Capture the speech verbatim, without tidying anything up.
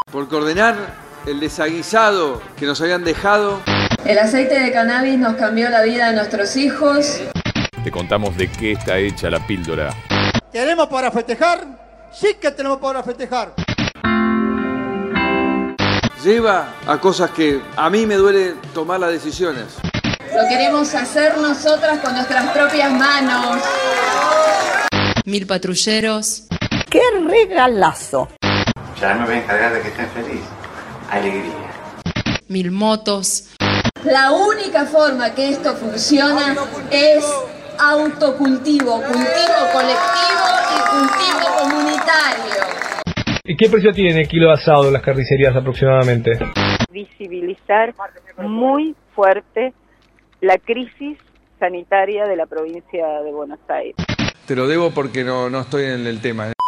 Por coordinar el desaguisado que nos habían dejado. El aceite de cannabis nos cambió la vida de nuestros hijos. Te contamos de qué está hecha la píldora. ¿Tenemos para festejar? Sí que tenemos para festejar. Lleva a cosas que a mí me duele tomar las decisiones. Lo queremos hacer nosotras con nuestras propias manos. Mil patrulleros. ¡Qué regalazo! Ya me voy a encargar de que estén felices. Alegría. Mil motos. La única forma que esto funciona es autocultivo, cultivo colectivo y cultivo comunitario. ¿Y qué precio tiene el kilo de asado en las carnicerías aproximadamente? Visibilizar muy fuerte la crisis sanitaria de la provincia de Buenos Aires. Te lo debo porque no, no estoy en el tema.